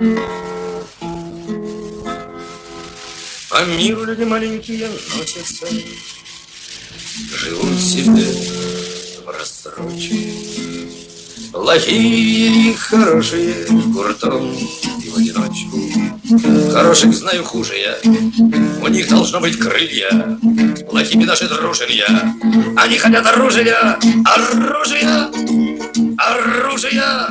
По миру люди маленькие носятся, живут себе в рассрочке. Плохие и хорошие гуртом и в одиночку. Хороших знаю хуже я, у них должно быть крылья. С плохими даже дружим я. Они хотят оружия, оружия, оружия,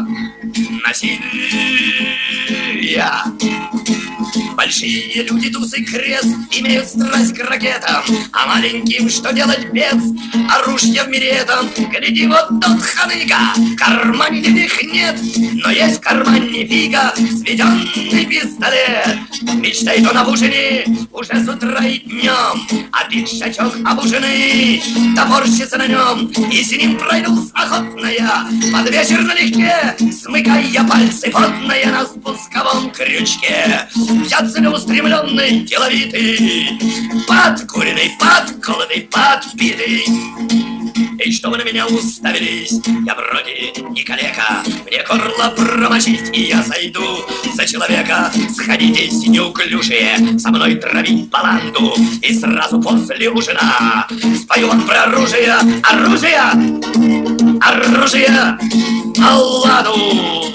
насилия. Большие люди, тусы, крест имеют страсть к ракетам, а маленьким что делать без оружия в мире этом? Гляди, вот тот ханыга, в кармане денег нет, но есть в кармане фига, сведенный пистолет. Мечтает он об ужине уже с утра и днем, а пиджачок обуженный топорщится на нем, и с ним пройду охотная под вечер налегке, смыкая пальцы потная на спусковом крючке. Я целеустремленный, деловитый, подкуренный, подколотый, подбитый. И что вы на меня уставились? Я вроде не калека, мне горло промочить, и я сойду за человека. Сходитесь, неуклюжие, со мной травить баланду, и сразу после ужина спою вам про оружие, оружие, оружие, балладу.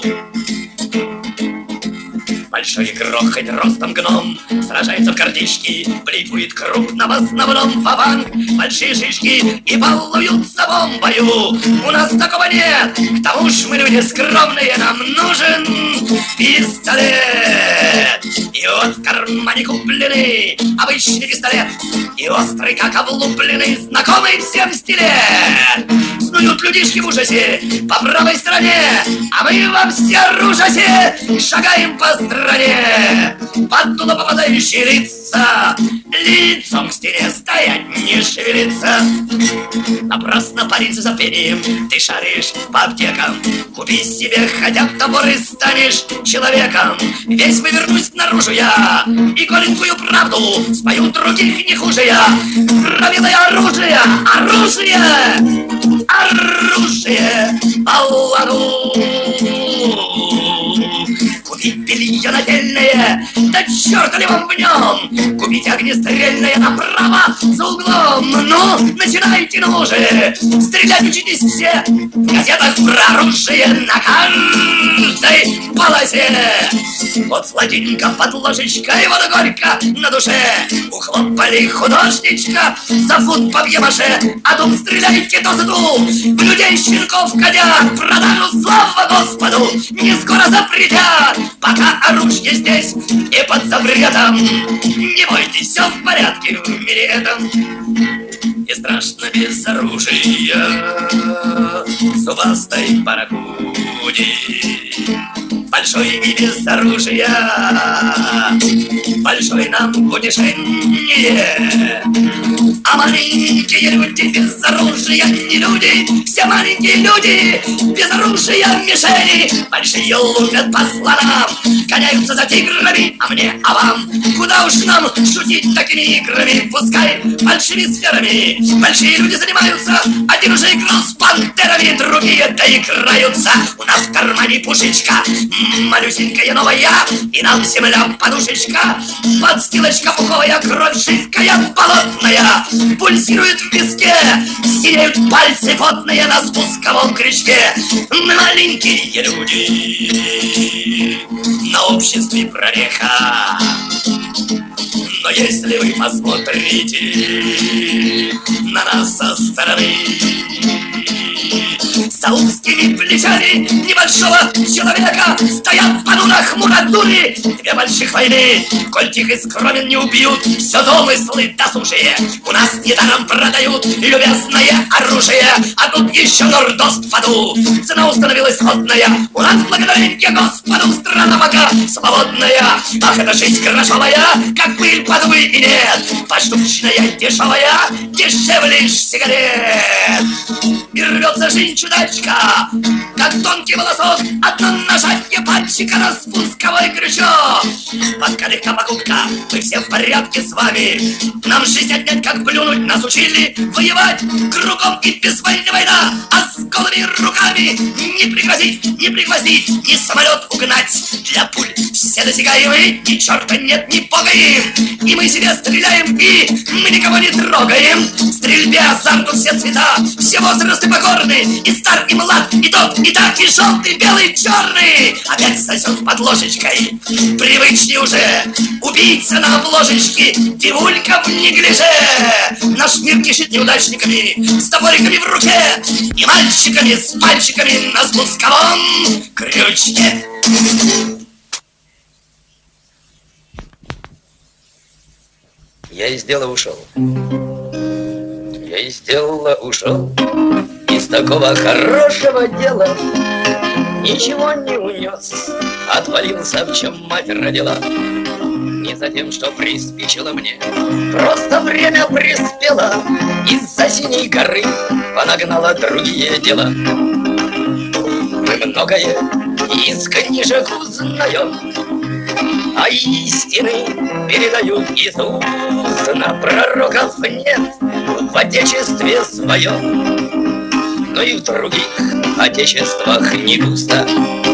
Большой игрок, хоть ростом гном, сражается в картишки, бликует крупно в основном фабанг, большие шишки и балуются в том бою. У нас такого нет, к тому ж мы люди скромные, нам нужен пистолет. И вот в кармане купленный обычный пистолет, и острый, как облупленный, знакомый всем стилет. Снуют людишки в ужасе по правой стороне, а мы во всеоружасе шагаем по стране. Под дуло попадающие лица лицом к стене стоять не шевелится. Напрасно париться за пением ты шаришь по аптекам. Купи себе хотя бы топор и станешь человеком. Весь вывернусь наружу я и голенькую правду спою других не хуже я. Правило оружие, оружие, оружие, балладу. Купить белье нательное, да черт ли вам в нем. Купить огнестрельное направо за углом. Ну, начинайте, ну же. Стрелять учитесь все. В газетах про оружие на каждой полосе. Вот сладенько под ложечкой, вот горько на душе. Ухлопали художничка за фут папье-маше. А тут стреляйте до заду в людей, щенков, котят. Продажу, слава Господу, не скоро запретят. Пока оружие здесь и под запретом. Не бойтесь, все в порядке в мире этом. Не страшно без оружия зубастой барракуде. Большой и без оружия большой нам утешение. А маленькие люди без оружия не люди. Все маленькие люди без оружия мишени. Большие лупят по слонам, гоняются за тиграми. А мне, а вам, куда уж нам шутить такими играми? Пускай большими сферами большие люди занимаются. Один уже играл с пантерами, другие доиграются. У нас в кармане пушечка малюсенькая новая, и нам земля подушечка, подстилочка пуховая, кровь жидкая, болотная, пульсирует в виске, синеют пальцы потные на спусковом крючке. Маленькие люди, на обществе прореха. Но если вы посмотрите на нас со стороны, за узкими плечами небольшого человека стоят понуро хмуро дури. Две больших войны, коль тих и скромен не убьют, все домыслы досужие у нас недаром продают любезное оружие. А тут еще нордост в аду, цена установилась сходная. У нас благодарение Господу страна пока свободная. Ах, это жизнь грошовая, как пыль подвы и нет. Поштучная дешевая, дешевле сигарет. И рвется жизнь чудачка, как тонкий волосок, одно нажатие пальчика на спусковой крючок. Пока легка покупка, мы все в порядке с вами. Нам жизнь отнять, как плюнуть, нас учили воевать. Кругом и без войны война, а с голыми руками не пригрозить, не пригвоздить разбить, ни самолет угнать. Для пуль все досягаемые, ни черта нет, ни бога им. И мы себе стреляем, и мы никого не трогаем. В стрельбе азарту все цвета, все возрасты покорны. И стар, и млад, и тот, и так, и желтый, белый, черный. Опять сосет под ложечкой, привычней уже. Убийца на обложечке, девулька в неглиже. Наш мир кишит неудачниками, с топориками в руке. И мальчиками с пальчиками на спусковом крючке. Я из дела ушел. Я из дела ушел. Из такого хорошего дела ничего не унес. Отвалился, в чем мать родила. Не за тем, что приспичило мне, просто время приспело. Из-за синей горы понагнало другие дела. Мы многое из книжек узнаем, а истины передают из уст. На пророков нет в отечестве своем, но и в других отечествах не густо.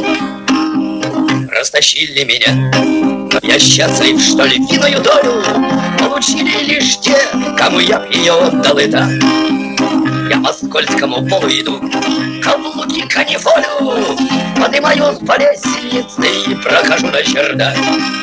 Растащили меня, но я счастлив, что львиную долю получили лишь те, кому я б ее отдал, и так. Я по скользкому полу иду, каблуки канифолю, поднимаюсь по лестнице и прохожу на чердак.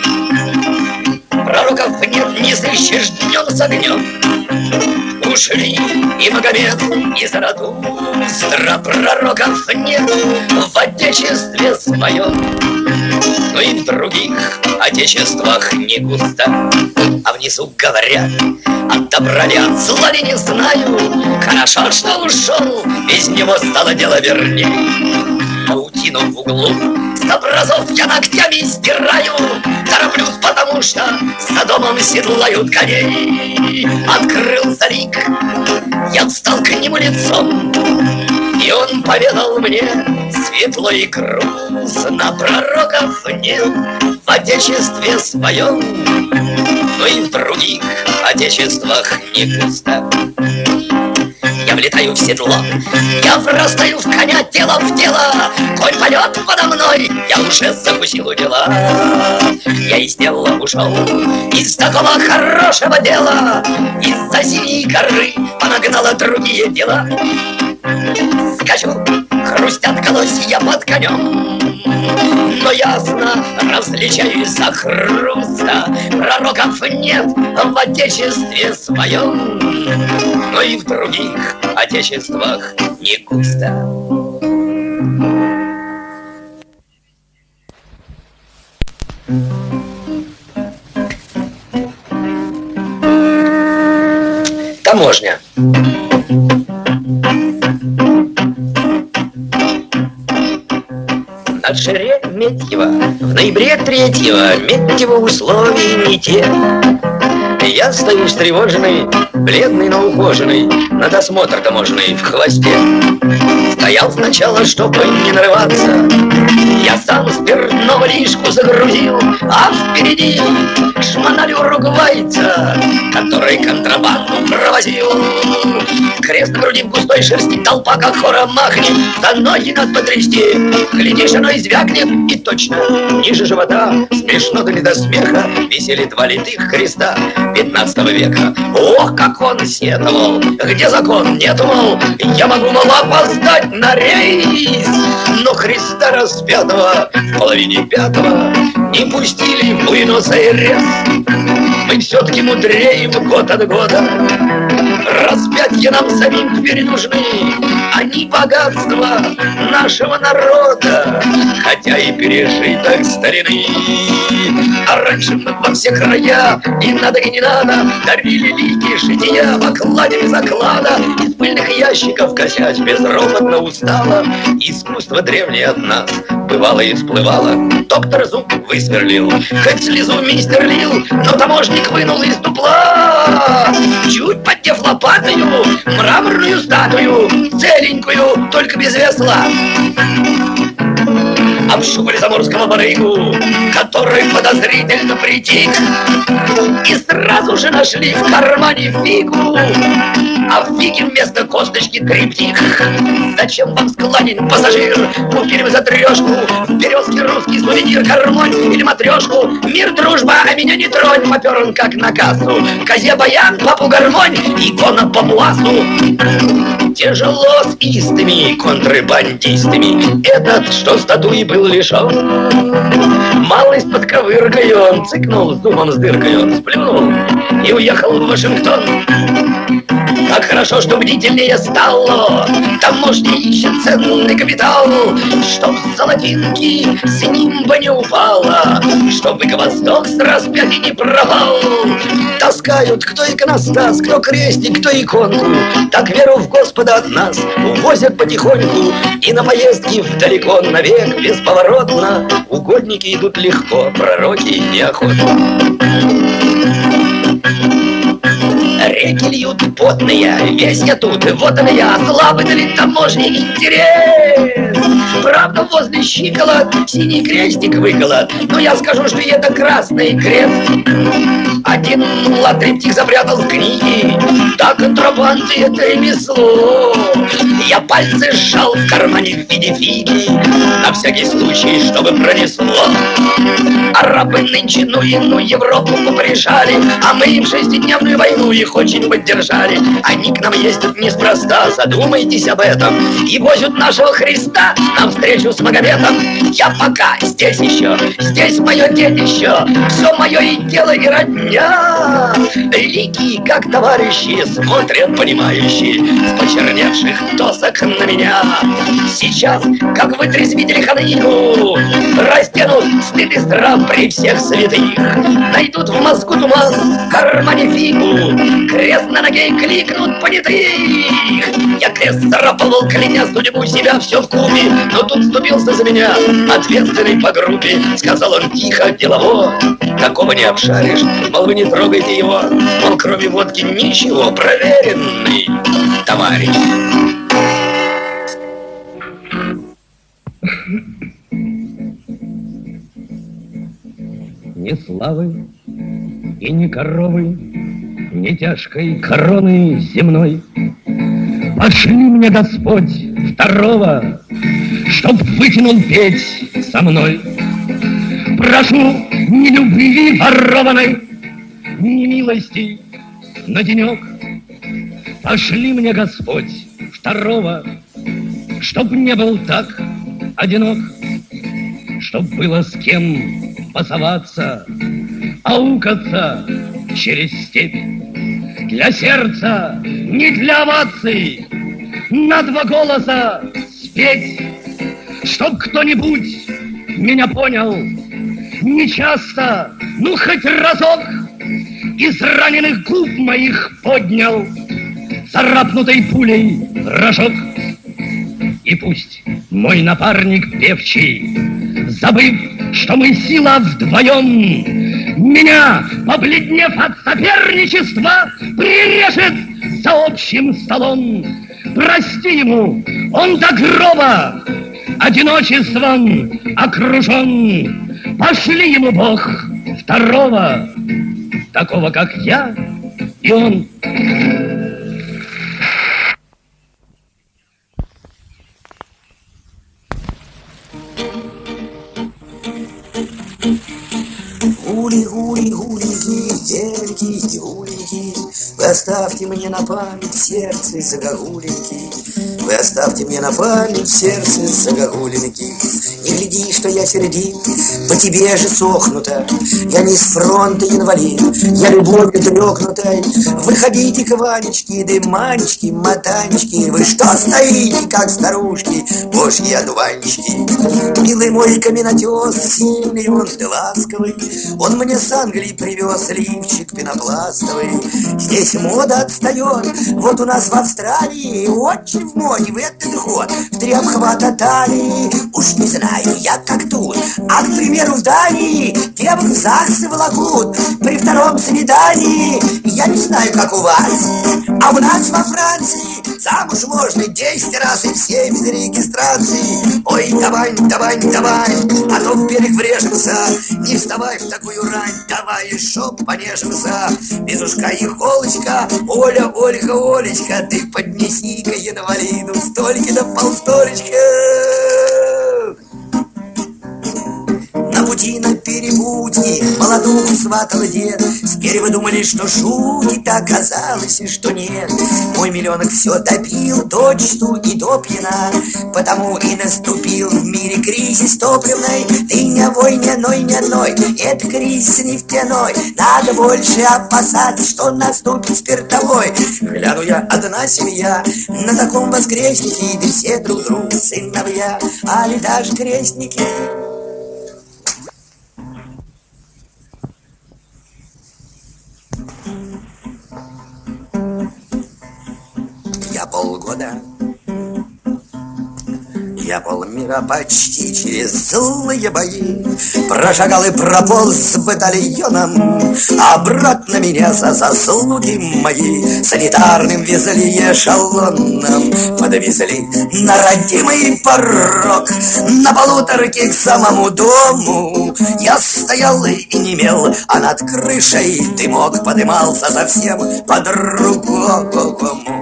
Пророков нет, не сыщешь днем с огнем. Ушли и Магомед, и Заратустра. Пророков нет в отечестве своем, но и в других отечествах не густо. А внизу говорят, от добра ли, от зла ли, не знаю. Хорошо, что ушел, без него стало дело верней. Паутину в углу с образов я ногтями стираю. Тороплюсь, потому что за домом седлают коней. Открылся лик, я встал к нему лицом, и он поведал мне светло и грустно. Пророков нет в отечестве своем, но и в других отечествах не густо. Я влетаю в седло, я врастаю в коня, тело в тело. Конь полет подо мной, я уже закусил у дела. Я из дела ушел, из такого хорошего дела. Из-за синей горы понагнало другие дела. Скачу, хрустят колосья под конем, но ясно различаю из-за хруста. Пророков нет в отечестве своем, но и в других отечествах не густо. Таможня. От Шереметьево в ноябре 3-го Медьево условий не те. Я стою встревоженный, бледный, но ухоженный, на досмотр таможенный в хвосте. Стоял сначала, чтобы не нарываться, я сам спиртного лишку загрузил, а впереди шмонали уругвайца, который контрабанду провозил. Крест на груди в густой шерсти, толпа как хором махнет, за ноги надо потрясти. Глядишь, оно и звякнет, и точно ниже живота, смешно да не до смеха, висели 2 литых креста 15 века. Ох, как он сетовал, где закон? Нету, мол, я могу, мол, опоздать на рейс. Но Христа распятого в половине 5-го не пустили в Буэнос-Айрес. Мы все-таки мудреем год от года. Распятья нам самим теперь нужны, они богатство нашего народа, хотя и пережиток старины. А раньше мы во все края, и надо, и не надо, дарили лики жития в окладе без оклада. Из пыльных ящиков косясь безропотно устала. Искусство древнее от нас бывало и всплывало. Доктор зуб высверлил, хоть слезу мистер лил, но таможник вынул из дупла, чуть поддев лопатою, мраморную статую, целенькую, только без весла. А обшукали заморского барыгу, который подозрительно притих, и сразу же нашли в кармане фигу, а в фиге вместо косточки триптих. Зачем вам складен пассажир? Купили вы за трешку в березке русский сувенир, гармонь или матрешку. Мир, дружба, а меня не тронь. Попер он как на кассу. Козе баян, папу гармонь, икона по муасу. Тяжело с истыми контрабандистами этот, что статуи был лишен. Малость под ковыркой он цыкнул, зубом с дыркой он сплюнул и уехал в Вашингтон. Как хорошо, что бдительнее стало. Таможня ищет ценный капитал, чтоб золотинки с нимба не упало, чтоб Восток с распятий не пропал. Таскают кто иконостас, кто крестик, кто иконку. Так веру в Господа от нас увозят потихоньку. И на поездки вдалеко навек бесповоротно угодники идут легко, пророки неохотно. Реки льют потные, весь я тут, вот он я, слабый ли таможни интерес. Правда, возле щиколот синий крестик выколот, но я скажу, что это красный крест. Один латриптик запрятал в книге, так контрабанды это ремесло. Я пальцы сжал в кармане в виде фиги, на всякий случай, чтобы пронесло. Арабы нынче, ну Европу поприжали, а мы им 6-дневную войну их очень поддержали. Они к нам ездят неспроста, задумайтесь об этом, и возят нашего Христа навстречу с Магометом. Я пока здесь еще, здесь мое детище, все мое и дело, и родня. Лики, как товарищи, смотрят понимающие с почерневших досок на меня. Сейчас, как вы трезвители ханыгу, растянут стыд и страх при всех святых. Найдут в мозгу туман, в кармане фигу, крест на ноге кликнут понятых. Я крест царапал, кляня судьбу себя все вкупе, но тут вступился за меня ответственный по группе. Сказал он тихо, делово, такого не обшаришь, мол, вы не трогайте его, мол, кроме водки ничего, проверенный товарищ. Ни славы и ни коровы, ни тяжкой короны земной. Пошли мне, Господь, второго, чтоб вытянул петь со мной. Прошу ни любви ворованной, ни милости на денек. Пошли мне, Господь, второго, чтоб не был так одинок, чтоб было с кем пасоваться, аукаться через степь. Для сердца, не для оваций, на два голоса спеть, чтоб кто-нибудь меня понял, не часто, ну хоть разок, из раненых губ моих поднял царапнутой пулей рожок. И пусть мой напарник певчий, забыв, что мы сила вдвоем, меня, побледнев от соперничества, прирежет за общим столом. Прости ему, он до гроба одиночеством окружен. Пошли ему, Бог, второго, такого, как я и он. Гули-гули-гулики, девоньки и гулики, вы оставьте мне на память в сердце загогулинки. Вы оставьте мне на память в сердце загогулинки. Не гляди, что я сердит, по тебе же сохнута. Я не с фронта инвалид, я любовью трёкнутой. Выходите к Ванечке, дыманечки, мотанечки. Вы что стоите, как старушки, божьи одуванчики? Милый мой каменотес, сильный он да ласковый, он мне с Англии привез лифчик пенопластовый. Здесь мода отстает, вот у нас в Австралии очень в моде в этот год в 3 обхвата талии. Уж не знаю, я как тут. А, к примеру, в Дании девок в ЗАГСы волокут при втором свидании. Я не знаю, как у вас, а у нас во Франции замуж можно 10 раз и все без регистрации. Ой, давай, давай, давай, а то в берег врежемся. Не вставай в такую рань, давай еще понежимся. Без ушка и холочка, Оля, Ольга, Олечка, ты поднеси-ка инвалиду столики да полстолечка. На пути, на перепутье молодуху сватал дед. Теперь вы думали, что шутит, оказалось, что нет. Мой миллионок все допил дочту и до пьяна, потому и наступил в мире кризис топливной. Ты не войне, ной, это кризис нефтяной. Надо больше опасаться, что наступит спиртовой. Гляну я, одна семья на таком воскреснике, да все друг другу сыновья, али даже крестники. Я полмира почти через злые бои прошагал и прополз с батальоном. Обратно меня за заслуги мои санитарным везли эшелоном. Подвезли на родимый порог, на полуторке к самому дому. Я стоял и немел, а над крышей дымок подымался совсем по-другому.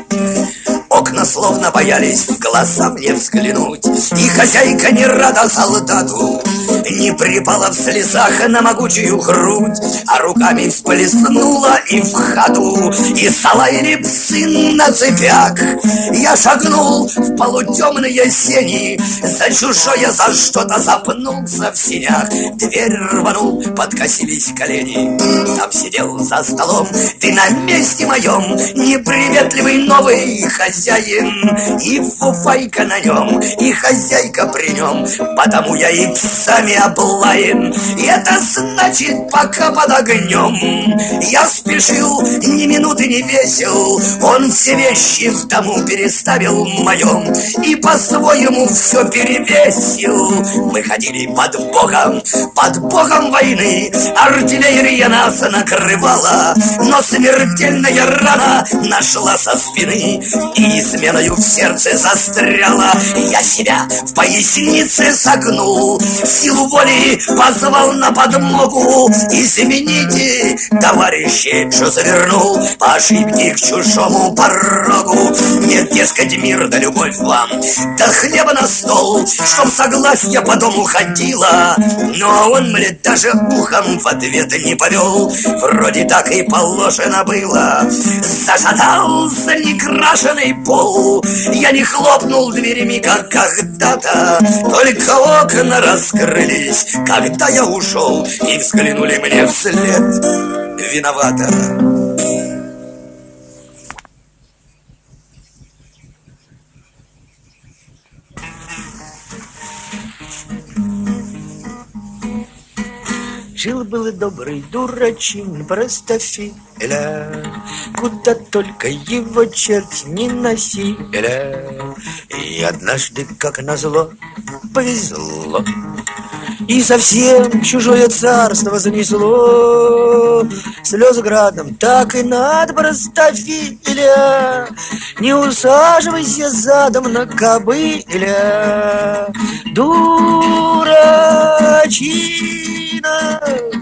Окна словно боялись в глаза мне взглянуть, и хозяйка не рада солдату не припала в слезах на могучую грудь, а руками всплеснула и в хату, и залаяли псы на цепях. Я шагнул в полутемные сени, за чужое за что-то запнулся в сенях. Дверь рванул, подкосились колени. Там сидел за столом, ты на месте моем, неприветливый новый хозяин, и фуфайка на нем, и хозяйка при нем, потому я и псами облаен. И это значит, пока под огнем я спешил, ни минуты не весел. Он все вещи в дому переставил моем и по-своему все перевесил. Мы ходили под богом войны, артиллерия нас накрывала, но смертельная рана нашла со спины и изменою в сердце застряла. Я себя в пояснице согнул, силу воли позвал на подмогу. Извините, товарищи, что завернул по ошибке к чужому порогу. Нет, дескать, мир да любовь вам, да хлеба на стол, чтоб согласие по дому ходила. Но он мне даже ухом в ответ не повел, вроде так и положено было. Зашатался некрашенный пол, я не хлопнул дверями, как когда-то, только окна раскрылись, когда я ушел, и взглянули мне вслед виновато. Жил-был добрый дурачин простофиля, куда только его черт не носиля. И однажды, как назло, повезло, и совсем чужое царство занесло. Слезы градом так и над простофиля. Не усаживайся задом на кобыля, дурачина.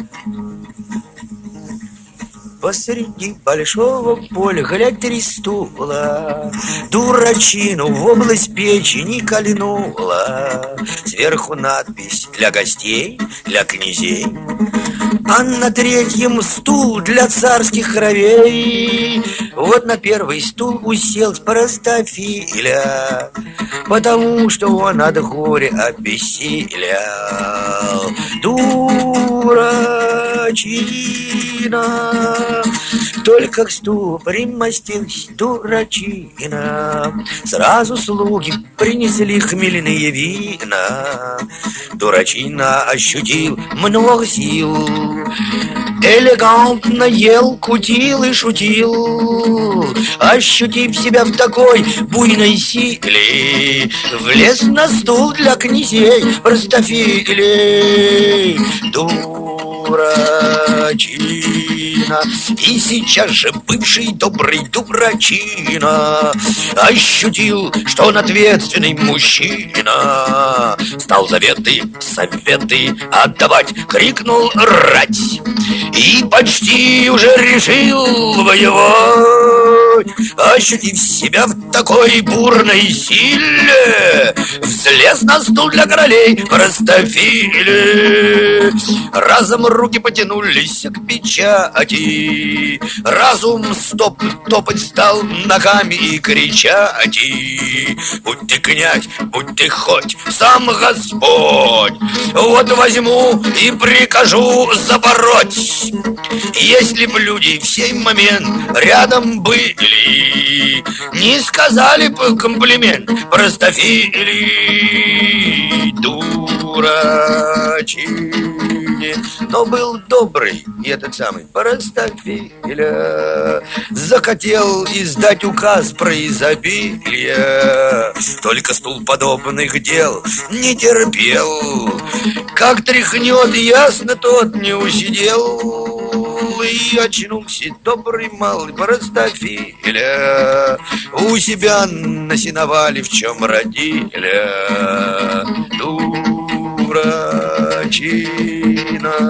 Посреди большого поля, глядь, 3 стула, дурачину в область печени кольнула. Сверху надпись: для гостей, для князей, а на 3-м стул для царских кровей. Вот на 1-й стул уселся простофиля, потому что он от горя обессилял. Дура дурачина. Только к стулу примостилась дурачина. Сразу слуги принесли хмельные вина. Дурачина ощутил много сил, элегантно ел, кутил и шутил. Ощутив себя в такой буйной силе, влез на стул для князей простофилей. Дурачина. И сейчас же бывший добрый дурачина ощутил, что он ответственный мужчина. Стал советы отдавать, крикнул рать. И почти уже решил воевать. Ощутив себя в такой бурной силе, взлез на стул для королей простофили. Разом руки потянулись к печати, разум топать стал ногами и кричать. Будь ты князь, будь ты хоть сам Господь, вот возьму и прикажу запороть. Если б люди в сей момент рядом были, не сказали бы комплимент простофили. Дурачине. Но был добрый и этот самый простофиля захотел издать указ про изобилие. Только стул подобных дел не терпел. Как тряхнет, ясно, тот не усидел. И очнулся добрый малый простофиля у себя на сеновале, в чем родиля. Дурачина.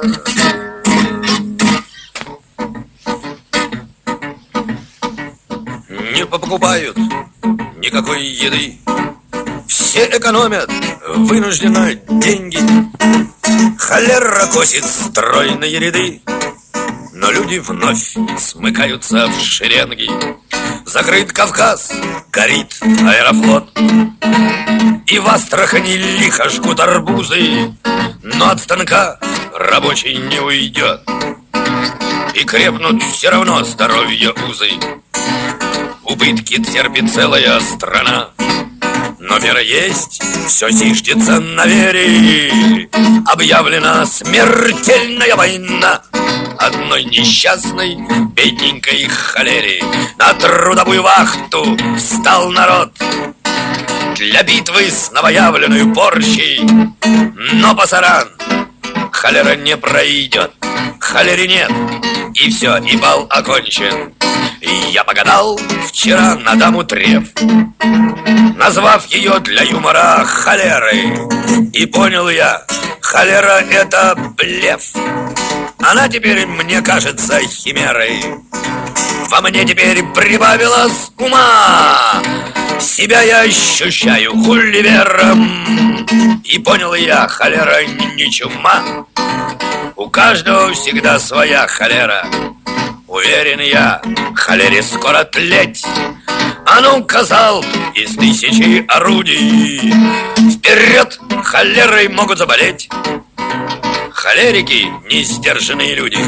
Не покупают никакой еды, все экономят вынужденно деньги. Холера косит стройные ряды, но люди вновь смыкаются в шеренги. Закрыт Кавказ, горит Аэрофлот, и в Астрахани лихо жгут арбузы. Но от станка рабочий не уйдет, и крепнут все равно здоровье узы. Убытки терпит целая страна, но вера есть, все зиждется на вере. Объявлена смертельная война одной несчастной бедненькой холере. На трудовую вахту встал народ для битвы с новоявленной порчей. Но пасаран, холера не пройдет, холере нет, и все, и бал окончен. И я погадал вчера на даму Треф, назвав ее для юмора холерой. И понял я, холера — это блеф. Она теперь мне кажется химерой. Во мне теперь прибавилось ума, себя я ощущаю хуливером. И понял я, холера не чума. У каждого всегда своя холера. Уверен я, холере скоро тлеть. А ну, казал из 1000 орудий, вперед, холерой могут заболеть холерики, несдержанные люди.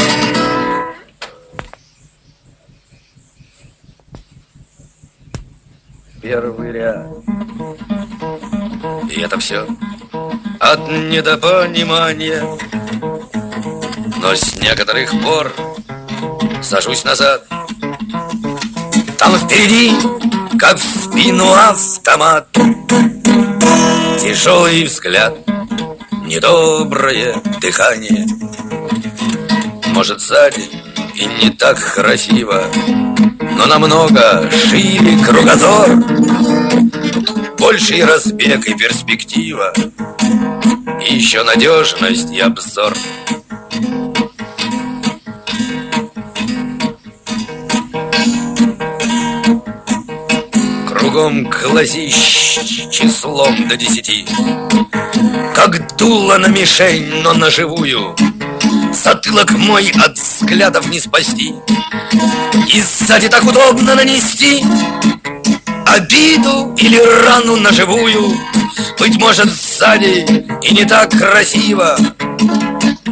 Первый ряд. И это все от недопонимания. Но с некоторых пор сажусь назад. Там впереди, как в спину автомат, тяжелый взгляд, недоброе дыхание. Может, сзади и не так красиво, но намного шире кругозор, больший разбег и перспектива, и еще надежность и обзор. Кругом глазищ числом до 10, как дуло на мишень, но на живую. Затылок мой от взглядов не спасти, и сзади так удобно нанести обиду или рану на живую. Быть может, сзади и не так красиво,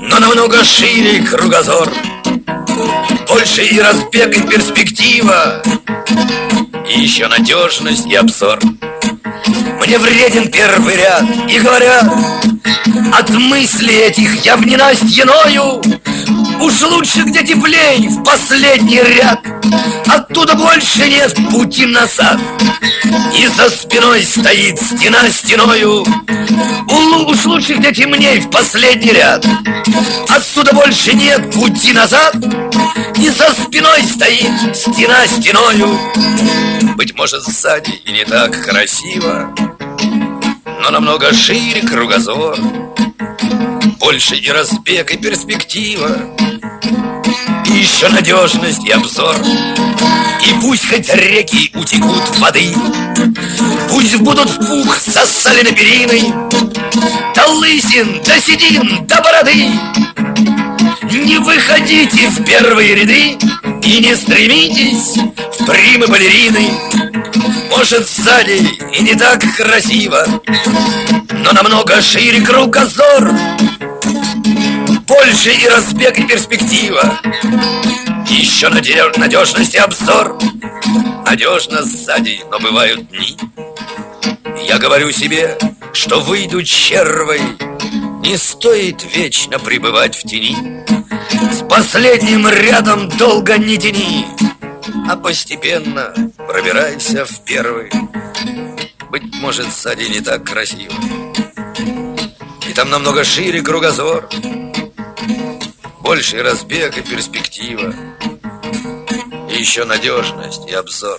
но намного шире кругозор, больше и разбег, и перспектива, и еще надежность и обзор. Мне вреден первый ряд, и говорят, от мыслей этих я в ненастье ною. Уж лучше, где теплей, в последний ряд. Оттуда больше нет пути назад. И за спиной стоит стена стеною. Уж лучше, где темней, в последний ряд. Отсюда больше нет пути назад. И за спиной стоит стена стеною. Быть может, сзади и не так красиво, но намного шире кругозор, больше и разбег, и перспектива, и еще надежность и обзор. И пусть хоть реки утекут воды, пусть будут в пух засалены периной, до лысин, до седин, до бороды. Не выходите в первые ряды и не стремитесь в примы балерины. Может, сзади и не так красиво, но намного шире кругозор, больше и разбег, и перспектива, и еще надежность и обзор. Надежно сзади, но бывают дни. Я говорю себе, что выйду червой, не стоит вечно пребывать в тени. С последним рядом долго не тяни, а постепенно пробирайся в первый. Быть может, сзади не так красиво, и там намного шире кругозор, больше разбег и перспектива, и еще надежность и обзор.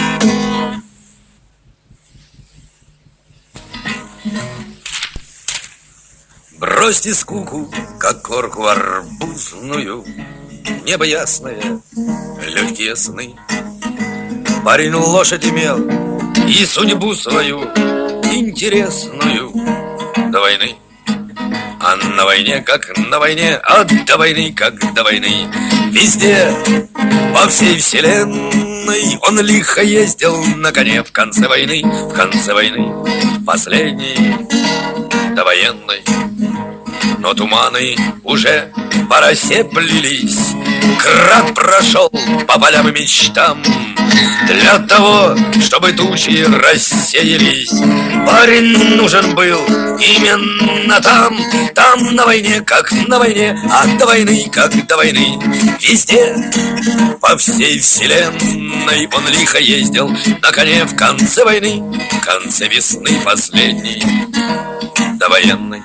Бросьте скуку, как корку арбузную, небо ясное, легкие сны. Парень лошадь имел и судьбу свою интересную до войны. А на войне, как на войне, а до войны, как до войны. Везде, по всей вселенной, он лихо ездил на коне в конце войны, последней, довоенной. Но туманы уже по росе плелись, град прошел по полям и мечтам, для того, чтобы тучи рассеялись. Парень нужен был именно там, там на войне, как на войне, а до войны, как до войны. Везде, по всей вселенной, он лихо ездил на коне в конце войны, в конце весны последней, довоенной.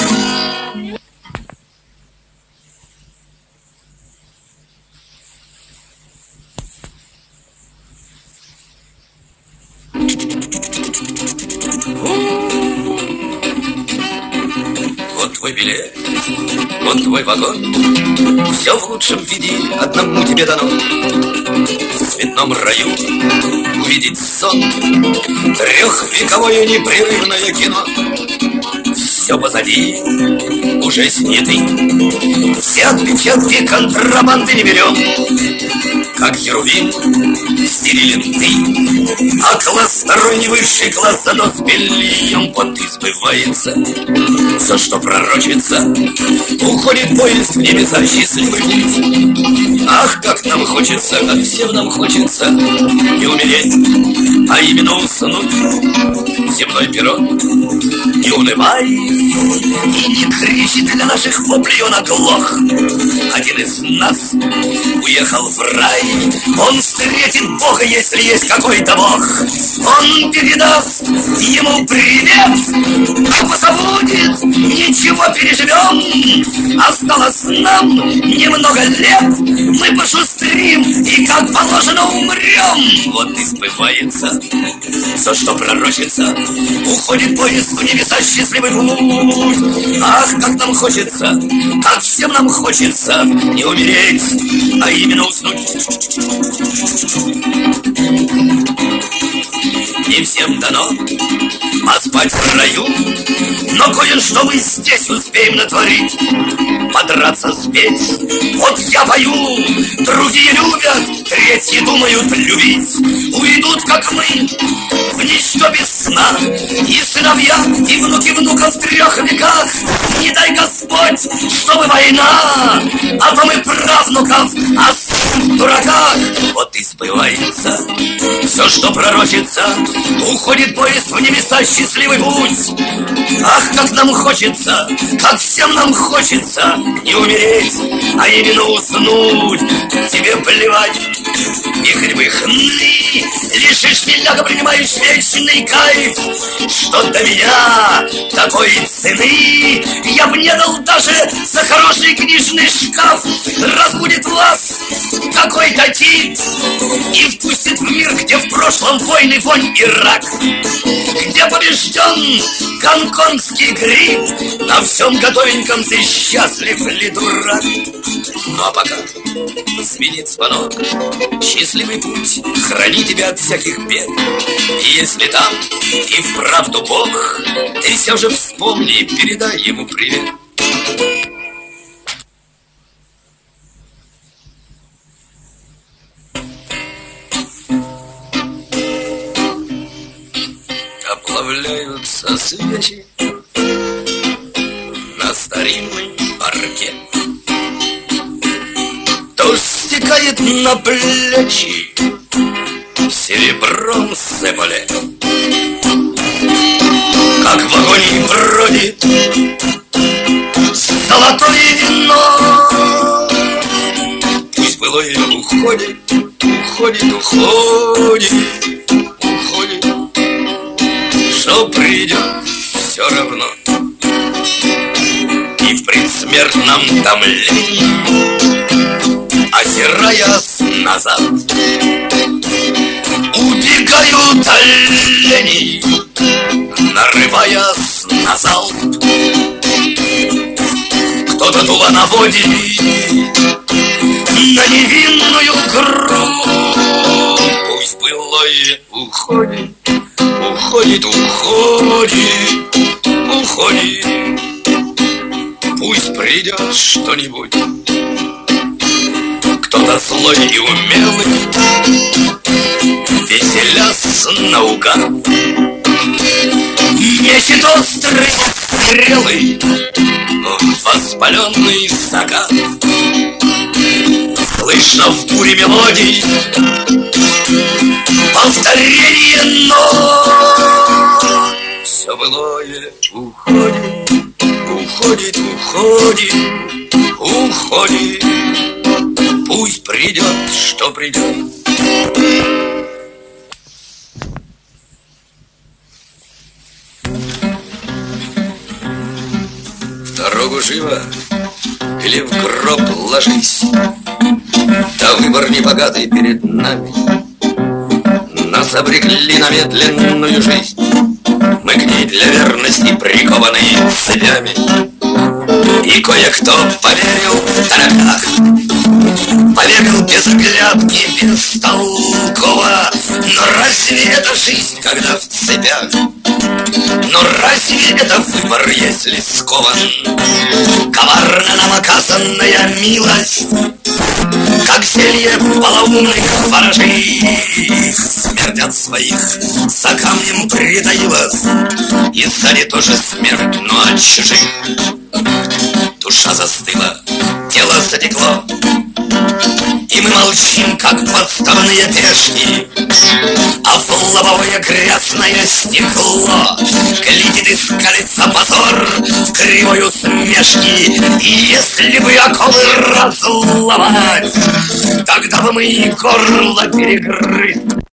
Вот твой билет, вот твой вагон, все в лучшем виде одному тебе дано. В цветном раю увидеть сон, трехвековое непрерывное кино. Все позади, уже сняты, все отпечатки контрабанды не берем. Как херувим стерилен ты, а класс второй не высший класс, зато с бельем вот и сбывается все, что пророчится. Уходит поезд в небеса, счастливый путь. Ах, как нам хочется, как всем нам хочется не умереть, а именно уснуть. Земной перрон, не унывай и не кричи, для наших воплей он оглох. Один из нас уехал в рай, он встретит Бога, если есть какой-то Бог. Он передаст ему привет, а позабудет, ничего переживем. Осталось нам немного лет, мы пошустрим и как положено умрем. Вот и сбывается все, что пророчится. Уходит поезд в небеса, счастливый путь. Ах, как нам хочется, как всем нам хочется не умереть, а именно уснуть. Не всем дано поспать в раю, но кое-что мы здесь успеем натворить. Подраться, спеть, вот я пою, другие любят, третьи думают любить. Уйдут, как мы, в ничто без сна, и сыновья, и внуки внуков в 3 веках. Не дай Господь, чтобы война, а то мы правнуков оставим в дураках. Вот и сбывается все, что пророчится. Уходит поезд в небеса, счастливый путь. Ах, как нам хочется, как всем нам хочется не умереть, а именно уснуть. Тебе плевать, и хоть бы хны, лишишь филяга, принимаешь вечный кайф. Что до меня такой цены я б не дал даже за хороший книжный шкаф. Разбудит вас какой-то тип и впустит в мир, где в прошлом войны, вонь и рак, где побежден гонконгский грипп. На всем готовеньком ты счастлив ли, дурак? Ну а пока звенит звонок, счастливый путь, храни тебя от всяких бед. И если там и вправду Бог, ты все же вспомни и передай ему привет. Оплавляются свечи на старинной парке. Дождь стекает на плечи, серебром сыпали. Как в агонии бродит золотое вино. Пусть былое уходит, уходит, уходит, уходит. Что придет, все равно. И в предсмертном томлении, озираясь назад, убегают олени, нарываясь на залп. Кто-то дуло наводит на невинную грудь. Пусть былое уходит, уходит, уходит, уходит. Пусть придет что-нибудь. Кто-то злой и умелый, веселясь наугад, мечет острый, зрелый в воспаленный закат. Слышно в буре мелодий повторение нот. Все былое уходит, уходит, уходит, уходит. Пусть придет, что придет. В дорогу живо или в гроб ложись. Да выбор небогатый перед нами. Нас обрекли на медленную жизнь. Мы к ней для верности прикованы цепями. И кое-кто поверил в торопях, поверил без оглядки, бестолково. Но разве это жизнь, когда в цепях? Но разве это выбор, если скован? Коварно нам оказанная милость, как зелье полоумных ворожей. Смерть от своих за камнем притаилась, и сзади тоже смерть, но от чужих. Душа застыла, тело затекло, и мы молчим, как подставные пешки. А в лобовое грязное стекло глядит и скалится позор в кривой усмешки. И если бы оковы разломать, тогда бы мы и горло перегрызли.